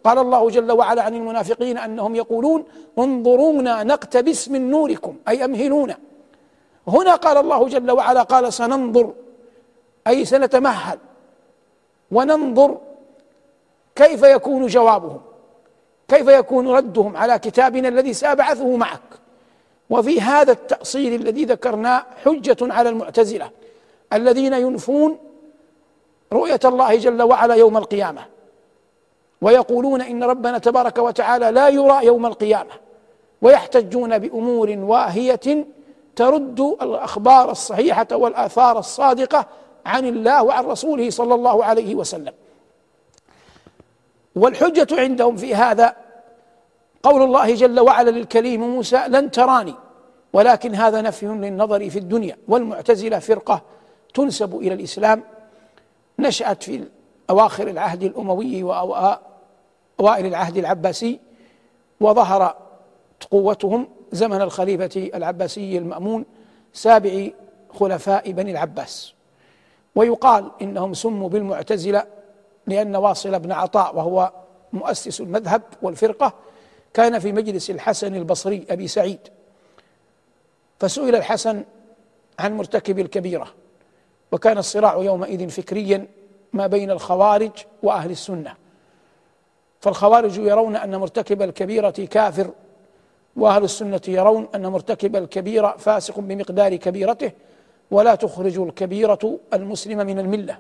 قال الله جل وعلا عن المنافقين أنهم يقولون انظرونا نقتبس من نوركم، أي أمهلونا. هنا قال الله جل وعلا قال سننظر، أي سنتمهل وننظر كيف يكون جوابهم، كيف يكون ردهم على كتابنا الذي سأبعثه معك. وفي هذا التأصيل الذي ذكرناه حجة على المعتزلة الذين ينفون رؤية الله جل وعلا يوم القيامة، ويقولون إن ربنا تبارك وتعالى لا يرى يوم القيامة، ويحتجون بأمور واهية ترد الأخبار الصحيحة والآثار الصادقة عن الله وعن رسوله صلى الله عليه وسلم. والحجة عندهم في هذا قول الله جل وعلا للكليم موسى لن تراني، ولكن هذا نفي للنظر في الدنيا. والمعتزلة فرقة تنسب إلى الإسلام، نشأت في أواخر العهد الأموي وأوائل العهد العباسي، وظهر قوتهم زمن الخليفة العباسي المأمون سابع خلفاء بني العباس. ويقال إنهم سموا بالمعتزلة لأن واصل بن عطاء وهو مؤسس المذهب والفرقة كان في مجلس الحسن البصري أبي سعيد، فسئل الحسن عن مرتكب الكبيرة، وكان الصراع يومئذ فكريا ما بين الخوارج وأهل السنة، فالخوارج يرون أن مرتكب الكبيرة كافر، وأهل السنة يرون أن مرتكب الكبيرة فاسق بمقدار كبيرته ولا تخرج الكبيرة المسلم من الملة.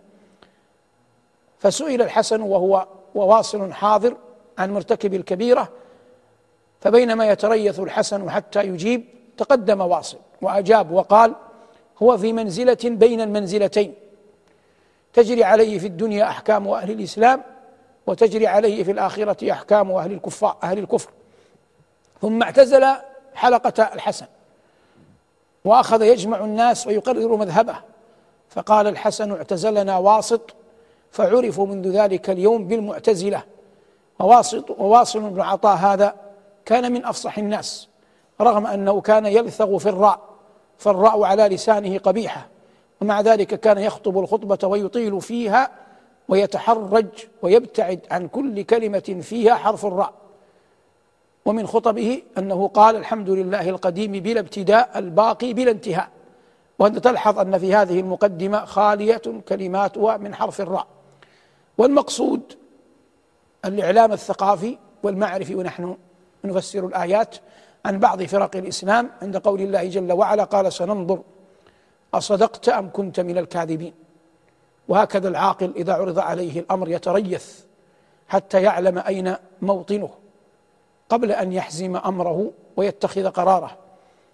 فسئل الحسن وهو وواصل حاضر عن مرتكب الكبيرة، فبينما يتريث الحسن حتى يجيب تقدم واصل وأجاب وقال هو في منزلة بين المنزلتين، تجري عليه في الدنيا أحكام أهل الإسلام، وتجري عليه في الآخرة أحكام أهل الكفر. ثم اعتزل حلقة الحسن وأخذ يجمع الناس ويقرر مذهبه، فقال الحسن اعتزلنا واسط، فعرفوا منذ ذلك اليوم بالمعتزلة. وواصل بن عطاء هذا كان من أفصح الناس، رغم أنه كان يلثغ في الراء، فالراء على لسانه قبيحة، ومع ذلك كان يخطب الخطبة ويطيل فيها ويتحرج ويبتعد عن كل كلمة فيها حرف الراء. ومن خطبه أنه قال الحمد لله القديم بلا ابتداء الباقي بلا انتهاء. وأنت تلحظ أن في هذه المقدمة خالية كلماتها من حرف الراء. والمقصود الإعلام الثقافي والمعرفي، ونحن نفسر الآيات عن بعض فرق الإسلام عند قول الله جل وعلا قال سننظر أصدقت أم كنت من الكاذبين. وهكذا العاقل إذا عرض عليه الأمر يتريث حتى يعلم أين موطنه قبل أن يحزم أمره ويتخذ قراره.